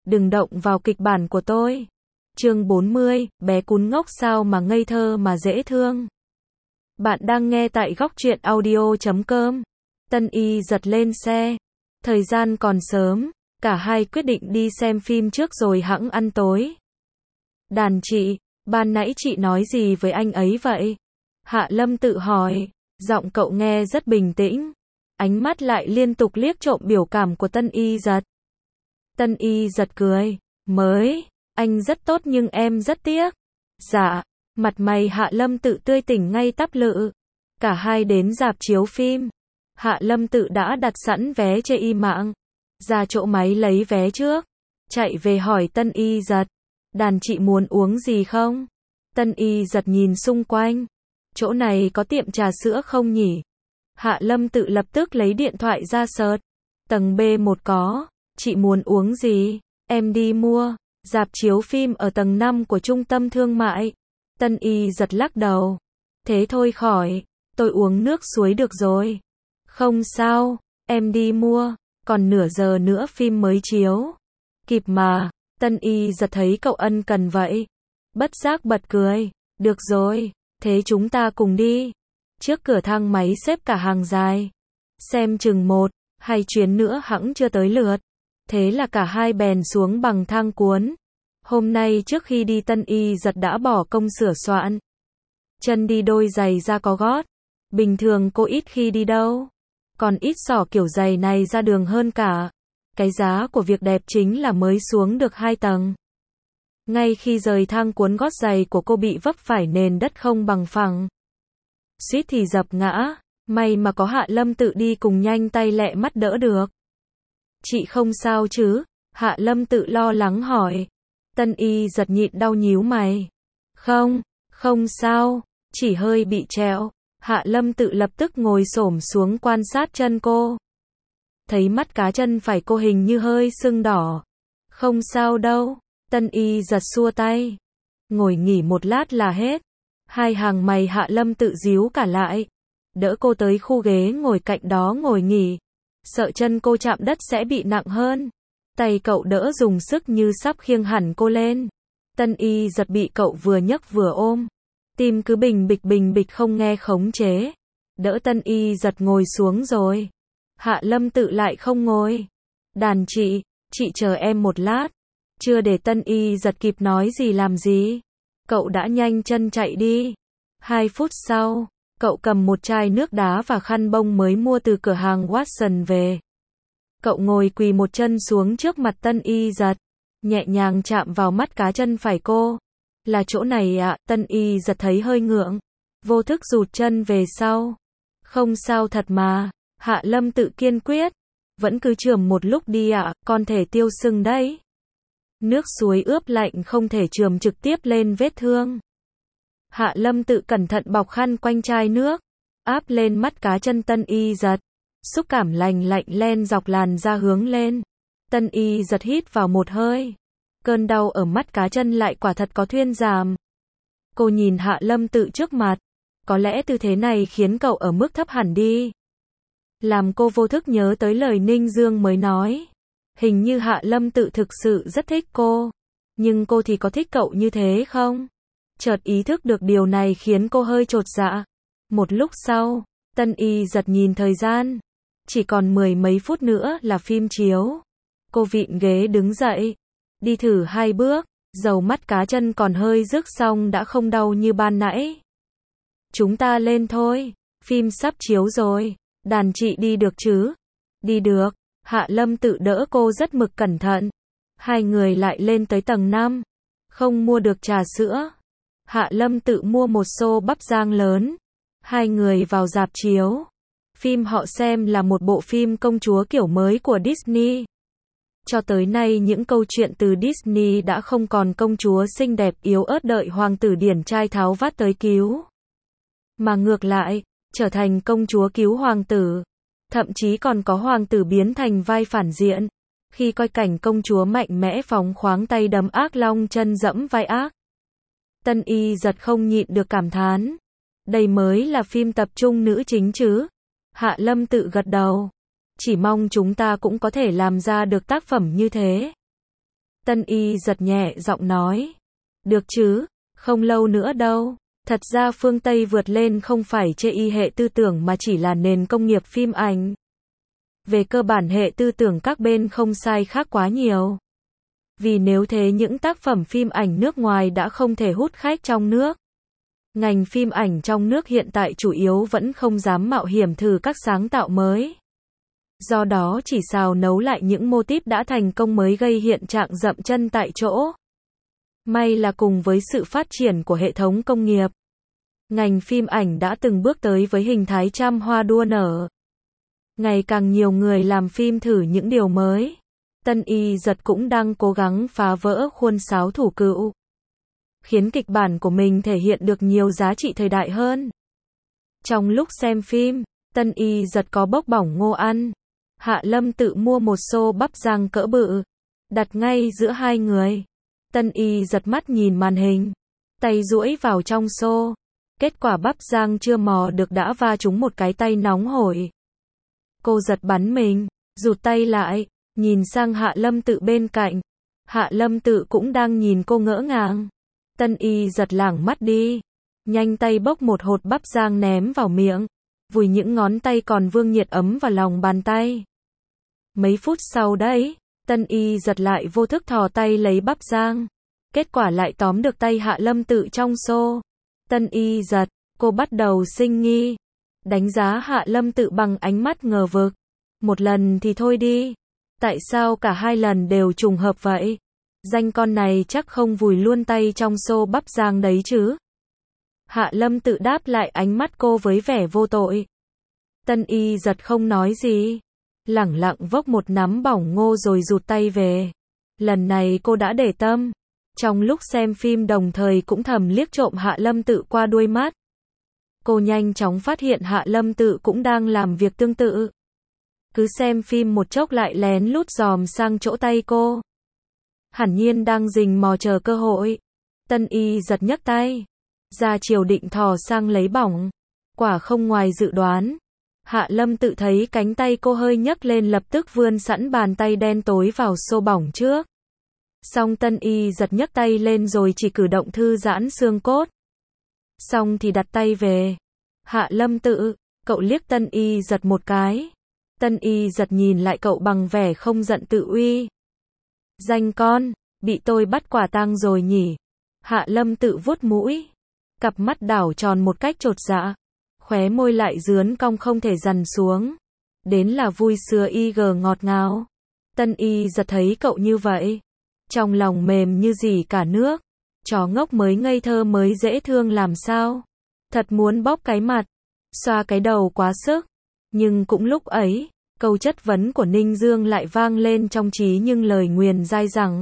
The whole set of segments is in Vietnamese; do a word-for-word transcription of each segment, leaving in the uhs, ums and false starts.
đừng động vào kịch bản của tôi. Chương bốn mươi, bé cún ngốc sao mà ngây thơ mà dễ thương. Bạn đang nghe tại góc truyện audio chấm com. Tân Y giật lên xe. Thời gian còn sớm, cả hai quyết định đi xem phim trước rồi hẵng ăn tối. Đàn chị, ban nãy chị nói gì với anh ấy vậy? Hạ Lâm tự hỏi, giọng cậu nghe rất bình tĩnh. Ánh mắt lại liên tục liếc trộm biểu cảm của Tân Y giật. Tân Y giật cười, mới, anh rất tốt nhưng em rất tiếc. Dạ, mặt mày Hạ Lâm tự tươi tỉnh ngay tắp lự. Cả hai đến rạp chiếu phim. Hạ Lâm tự đã đặt sẵn vé trên y mạng. Ra chỗ máy lấy vé trước. Chạy về hỏi Tân Y giật. Đàn chị muốn uống gì không? Tân Y giật nhìn xung quanh. Chỗ này có tiệm trà sữa không nhỉ? Hạ Lâm tự lập tức lấy điện thoại ra search. Tầng B một có. Chị muốn uống gì? Em đi mua. Rạp chiếu phim ở tầng năm của trung tâm thương mại. Tân Y giật lắc đầu. Thế thôi khỏi. Tôi uống nước suối được rồi. Không sao. Em đi mua. Còn nửa giờ nữa phim mới chiếu. Kịp mà. Tân Y giật thấy cậu ân cần vậy. Bất giác bật cười. Được rồi. Thế chúng ta cùng đi. Trước cửa thang máy xếp cả hàng dài. Xem chừng một, hai chuyến nữa hẵng chưa tới lượt. Thế là cả hai bèn xuống bằng thang cuốn. Hôm nay trước khi đi Tân Y giật đã bỏ công sửa soạn. Chân đi đôi giày da có gót. Bình thường cô ít khi đi đâu. Còn ít xỏ kiểu giày này ra đường hơn cả. Cái giá của việc đẹp chính là mới xuống được hai tầng. Ngay khi rời thang cuốn gót giày của cô bị vấp phải nền đất không bằng phẳng. Suýt thì dập ngã. May mà có Hạ Lâm tự đi cùng nhanh tay lẹ mắt đỡ được. Chị không sao chứ? Hạ Lâm tự lo lắng hỏi. Tân Y giật nhịn đau nhíu mày. Không, không sao, chỉ hơi bị trẹo. Hạ Lâm tự lập tức ngồi xổm xuống quan sát chân cô. Thấy mắt cá chân phải cô hình như hơi sưng đỏ. Không sao đâu. Tân Y giật xua tay. Ngồi nghỉ một lát là hết. Hai hàng mày Hạ Lâm tự díu cả lại. Đỡ cô tới khu ghế ngồi cạnh đó ngồi nghỉ. Sợ chân cô chạm đất sẽ bị nặng hơn. Tay cậu đỡ dùng sức như sắp khiêng hẳn cô lên. Tân Y giật bị cậu vừa nhấc vừa ôm. Tim cứ bình bịch bình bịch không nghe khống chế. Đỡ Tân Y giật ngồi xuống rồi. Hạ Lâm tự lại không ngồi. Đàn chị, chị chờ em một lát. Chưa để Tân Y giật kịp nói gì làm gì. Cậu đã nhanh chân chạy đi. Hai phút sau, cậu cầm một chai nước đá và khăn bông mới mua từ cửa hàng Watson về. Cậu ngồi quỳ một chân xuống trước mặt Tân Y giật. Nhẹ nhàng chạm vào mắt cá chân phải cô. Là chỗ này ạ, à, Tân Y giật thấy hơi ngượng. Vô thức rụt chân về sau. Không sao thật mà. Hạ Lâm tự kiên quyết. Vẫn cứ chườm một lúc đi ạ, à, con thể tiêu sưng đấy. Nước suối ướp lạnh không thể chườm trực tiếp lên vết thương. Hạ Lâm tự cẩn thận bọc khăn quanh chai nước. Áp lên mắt cá chân Tân Y giật. Xúc cảm lành lạnh len dọc làn da hướng lên. Tân Y giật hít vào một hơi. Cơn đau ở mắt cá chân lại quả thật có thuyên giảm. Cô nhìn Hạ Lâm tự trước mặt. Có lẽ tư thế này khiến cậu ở mức thấp hẳn đi. Làm cô vô thức nhớ tới lời Ninh Dương mới nói. Hình như Hạ Lâm tự thực sự rất thích cô. Nhưng cô thì có thích cậu như thế không? Chợt ý thức được điều này khiến cô hơi chột dạ. Một lúc sau, Tân Y giật nhìn thời gian. Chỉ còn mười mấy phút nữa là phim chiếu. Cô vịn ghế đứng dậy. Đi thử hai bước. Dầu mắt cá chân còn hơi rước xong đã không đau như ban nãy. Chúng ta lên thôi. Phim sắp chiếu rồi. Đàn chị đi được chứ? Đi được. Hạ Lâm tự đỡ cô rất mực cẩn thận. Hai người lại lên tới tầng năm. Không mua được trà sữa. Hạ Lâm tự mua một xô bắp rang lớn. Hai người vào rạp chiếu. Phim họ xem là một bộ phim công chúa kiểu mới của Disney. Cho tới nay những câu chuyện từ Disney đã không còn công chúa xinh đẹp yếu ớt đợi hoàng tử điển trai tháo vát tới cứu. Mà ngược lại, trở thành công chúa cứu hoàng tử. Thậm chí còn có hoàng tử biến thành vai phản diện. Khi coi cảnh công chúa mạnh mẽ phóng khoáng tay đấm ác long chân dẫm vai ác. Tân Y giật không nhịn được cảm thán. Đây mới là phim tập trung nữ chính chứ. Hạ Lâm tự gật đầu. Chỉ mong chúng ta cũng có thể làm ra được tác phẩm như thế. Tân Y giật nhẹ giọng nói. Được chứ, không lâu nữa đâu. Thật ra phương Tây vượt lên không phải chê y hệ tư tưởng mà chỉ là nền công nghiệp phim ảnh. Về cơ bản hệ tư tưởng các bên không sai khác quá nhiều. Vì nếu thế những tác phẩm phim ảnh nước ngoài đã không thể hút khách trong nước. Ngành phim ảnh trong nước hiện tại chủ yếu vẫn không dám mạo hiểm thử các sáng tạo mới. Do đó chỉ xào nấu lại những mô típ đã thành công mới gây hiện trạng dậm chân tại chỗ. May là cùng với sự phát triển của hệ thống công nghiệp, ngành phim ảnh đã từng bước tới với hình thái trăm hoa đua nở. Ngày càng nhiều người làm phim thử những điều mới. Tân Y giật cũng đang cố gắng phá vỡ khuôn sáo thủ cựu, khiến kịch bản của mình thể hiện được nhiều giá trị thời đại hơn. Trong lúc xem phim, Tân Y giật có bốc bỏng ngô ăn. Hạ Lâm tự mua một xô bắp rang cỡ bự, đặt ngay giữa hai người. Tân Y giật mắt nhìn màn hình, tay duỗi vào trong xô. Kết quả bắp rang chưa mò được đã va trúng một cái tay nóng hổi. Cô giật bắn mình, rụt tay lại, nhìn sang Hạ Lâm tự bên cạnh. Hạ Lâm tự cũng đang nhìn cô ngỡ ngàng. Tân Y giật lảng mắt đi, nhanh tay bốc một hột bắp rang ném vào miệng, vùi những ngón tay còn vương nhiệt ấm vào lòng bàn tay. Mấy phút sau đấy, Tân Y giật lại vô thức thò tay lấy bắp rang. Kết quả lại tóm được tay Hạ Lâm tự trong xô. Tân Y giật, cô bắt đầu sinh nghi. Đánh giá Hạ Lâm tự bằng ánh mắt ngờ vực. Một lần thì thôi đi. Tại sao cả hai lần đều trùng hợp vậy? Danh con này chắc không vùi luôn tay trong xô bắp rang đấy chứ? Hạ Lâm tự đáp lại ánh mắt cô với vẻ vô tội. Tân Y giật không nói gì, lẳng lặng vốc một nắm bỏng ngô rồi rụt tay về. Lần này cô đã để tâm. Trong lúc xem phim đồng thời cũng thầm liếc trộm Hạ Lâm tự qua đuôi mắt. Cô nhanh chóng phát hiện Hạ Lâm tự cũng đang làm việc tương tự. Cứ xem phim một chốc lại lén lút dòm sang chỗ tay cô. Hẳn nhiên đang rình mò chờ cơ hội. Tân Y giật nhấc tay ra chiều định thò sang lấy bỏng. Quả không ngoài dự đoán. Hạ Lâm tự thấy cánh tay cô hơi nhấc lên lập tức vươn sẵn bàn tay đen tối vào xô bỏng trước. Xong Tân Y giật nhấc tay lên rồi chỉ cử động thư giãn xương cốt. Xong thì đặt tay về. Hạ Lâm tự, cậu liếc Tân Y giật một cái. Tân Y giật nhìn lại cậu bằng vẻ không giận tự uy. Danh con, bị tôi bắt quả tang rồi nhỉ? Hạ Lâm tự vuốt mũi. Cặp mắt đảo tròn một cách chột dạ. Khóe môi lại dướn cong không thể dằn xuống. Đến là vui sưa y gờ ngọt ngào. Tân Y giật thấy cậu như vậy, trong lòng mềm như gì cả nước. Chó ngốc mới ngây thơ mới dễ thương làm sao. Thật muốn bóp cái mặt, xoa cái đầu quá sức. Nhưng cũng lúc ấy, câu chất vấn của Ninh Dương lại vang lên trong trí nhưng lời nguyền dai dẳng.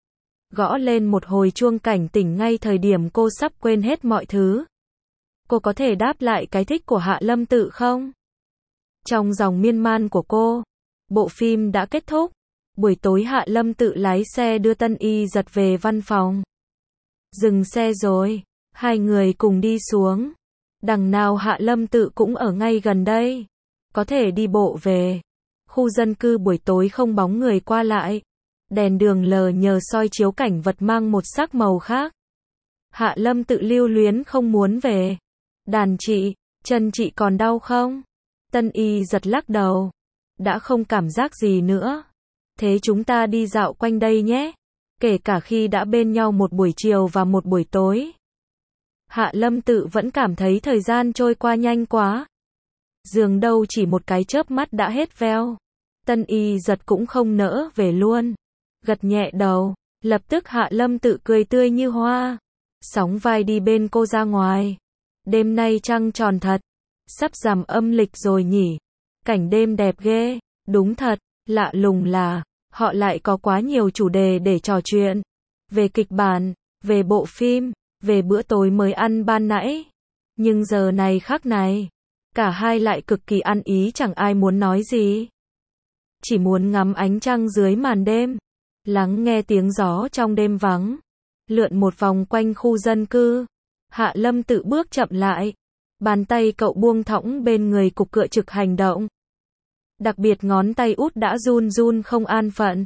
Gõ lên một hồi chuông cảnh tỉnh ngay thời điểm cô sắp quên hết mọi thứ. Cô có thể đáp lại cái thích của Hạ Lâm tự không? Trong dòng miên man của cô, bộ phim đã kết thúc. Buổi tối Hạ Lâm tự lái xe đưa Tân Y giật về văn phòng. Dừng xe rồi, hai người cùng đi xuống. Đằng nào Hạ Lâm tự cũng ở ngay gần đây, có thể đi bộ về. Khu dân cư buổi tối không bóng người qua lại. Đèn đường lờ nhờ soi chiếu cảnh vật mang một sắc màu khác. Hạ Lâm tự lưu luyến không muốn về. Đàn chị, chân chị còn đau không? Tân Y giật lắc đầu. Đã không cảm giác gì nữa. Thế chúng ta đi dạo quanh đây nhé. Kể cả khi đã bên nhau một buổi chiều và một buổi tối. Hạ Lâm tự vẫn cảm thấy thời gian trôi qua nhanh quá. Dường đâu chỉ một cái chớp mắt đã hết veo. Tân Y giật cũng không nỡ về luôn. Gật nhẹ đầu. Lập tức Hạ Lâm tự cười tươi như hoa. Sóng vai đi bên cô ra ngoài. Đêm nay trăng tròn thật. Sắp rằm âm lịch rồi nhỉ. Cảnh đêm đẹp ghê. Đúng thật. Lạ lùng là họ lại có quá nhiều chủ đề để trò chuyện. Về kịch bản, về bộ phim, về bữa tối mới ăn ban nãy. Nhưng giờ này khác này, cả hai lại cực kỳ ăn ý chẳng ai muốn nói gì. Chỉ muốn ngắm ánh trăng dưới màn đêm, lắng nghe tiếng gió trong đêm vắng, lượn một vòng quanh khu dân cư. Hạ Lâm tự bước chậm lại, bàn tay cậu buông thõng bên người cục cựa trực hành động. Đặc biệt ngón tay út đã run run không an phận.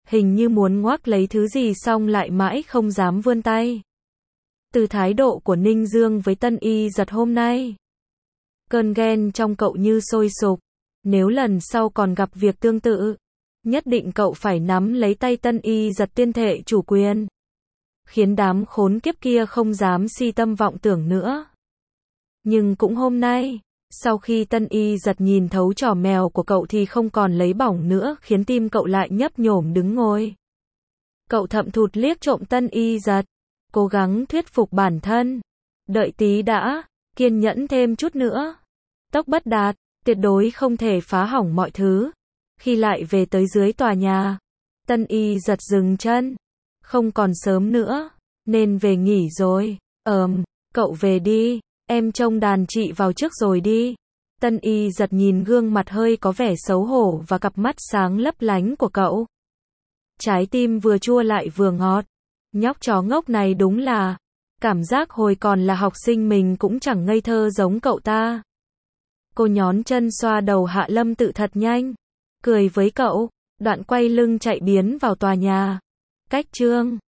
hình như muốn ngoác lấy thứ gì xong lại mãi không dám vươn tay. Từ thái độ của Ninh Dương với Tân Y Giật hôm nay, cơn ghen trong cậu như sôi sục. Nếu lần sau còn gặp việc tương tự, nhất định cậu phải nắm lấy tay Tân Y Giật tuyên thệ chủ quyền, khiến đám khốn kiếp kia không dám si tâm vọng tưởng nữa. Nhưng cũng hôm nay, sau khi Tân Y Giật nhìn thấu trò mèo của cậu thì không còn lấy bỏng nữa, khiến tim cậu lại nhấp nhổm đứng ngồi. Cậu thậm thụt liếc trộm Tân Y Giật, cố gắng thuyết phục bản thân. Đợi tí đã, kiên nhẫn thêm chút nữa. Tốc bất đạt, tuyệt đối không thể phá hỏng mọi thứ. Khi lại về tới dưới tòa nhà, Tân Y Giật dừng chân. Không còn sớm nữa, nên về nghỉ rồi. Ờm, cậu về đi, em trông đàn chị vào trước rồi đi. Tân Y Giật nhìn gương mặt hơi có vẻ xấu hổ và cặp mắt sáng lấp lánh của cậu. Trái tim vừa chua lại vừa ngọt. Nhóc chó ngốc này đúng là, cảm giác hồi còn là học sinh mình cũng chẳng ngây thơ giống cậu ta. Cô nhón chân xoa đầu Hạ Lâm Tự thật nhanh, cười với cậu, đoạn quay lưng chạy biến vào tòa nhà. Cách chương